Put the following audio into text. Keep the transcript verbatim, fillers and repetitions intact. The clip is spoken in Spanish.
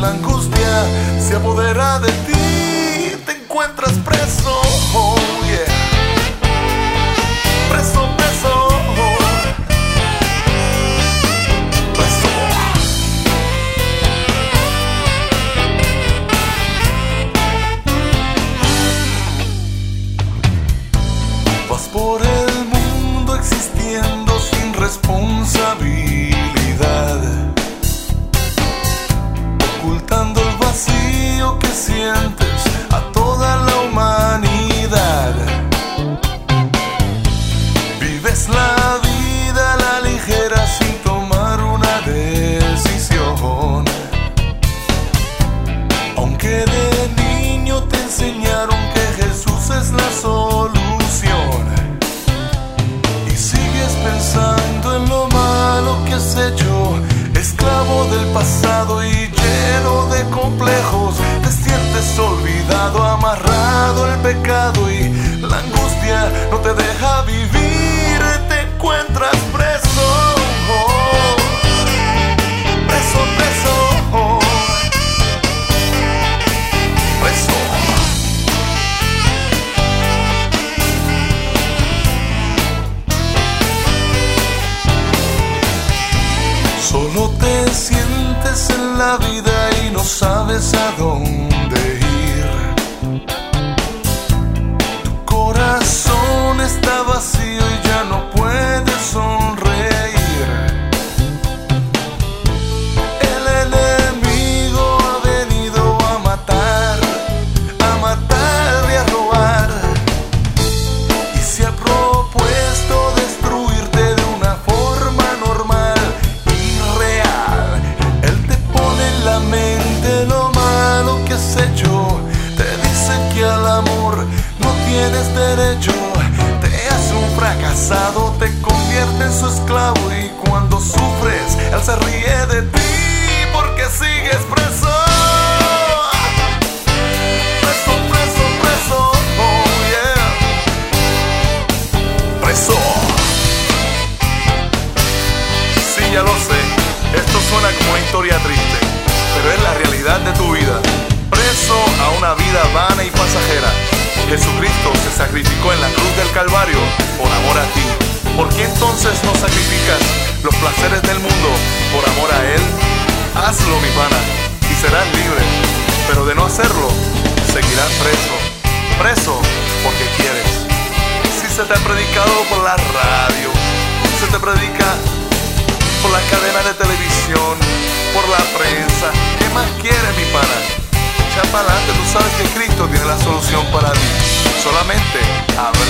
la angustia se apodera de ti, te encuentras preso, oh yeah. Preso, preso, preso. Vas por el mundo existiendo sin responsabilidad, ocultando el vacío que sientes a toda la humanidad. Vives la vida a la ligera sin tomar una decisión, aunque de niño te enseñaron que Jesús es la solución, y sigues pensando en lo malo que has hecho, esclavo del pasado y lleno de complejos. Te sientes olvidado, amarrado al pecado, y la angustia no te deja vivir, te encuentras preso, oh, preso, preso, oh, preso. Solo te sientes en la vida y no sabes a dónde ir. Tu corazón está vacío y ya no puedes sonreír. El enemigo ha venido a matar, a matar y a robar, y se ha propuesto destruirte de una forma normal, irreal. Él te pone en la mente lo malo que has hecho, te dice que al amor no tienes derecho, te hace un fracasado, te convierte en su esclavo, y cuando sufres él se ríe de ti porque sigues preso. Preso, preso, preso, oh yeah. Preso. Sí, ya lo sé, esto suena como una historia triste, pero es la realidad de tu vida. Preso a una vida vana y pasajera. Jesucristo se sacrificó en la cruz del Calvario por amor a ti. ¿Por qué entonces no sacrificas los placeres del mundo por amor a Él? Hazlo, mi pana, y serás libre. Pero de no hacerlo, seguirás preso. Preso porque quieres. Si se te ha predicado por la radio, se te predica por las cadenas de televisión, por la prensa, ¿qué más quieres, mi pana? Echa para adelante, tú sabes que Cristo tiene la solución para ti. Solamente abre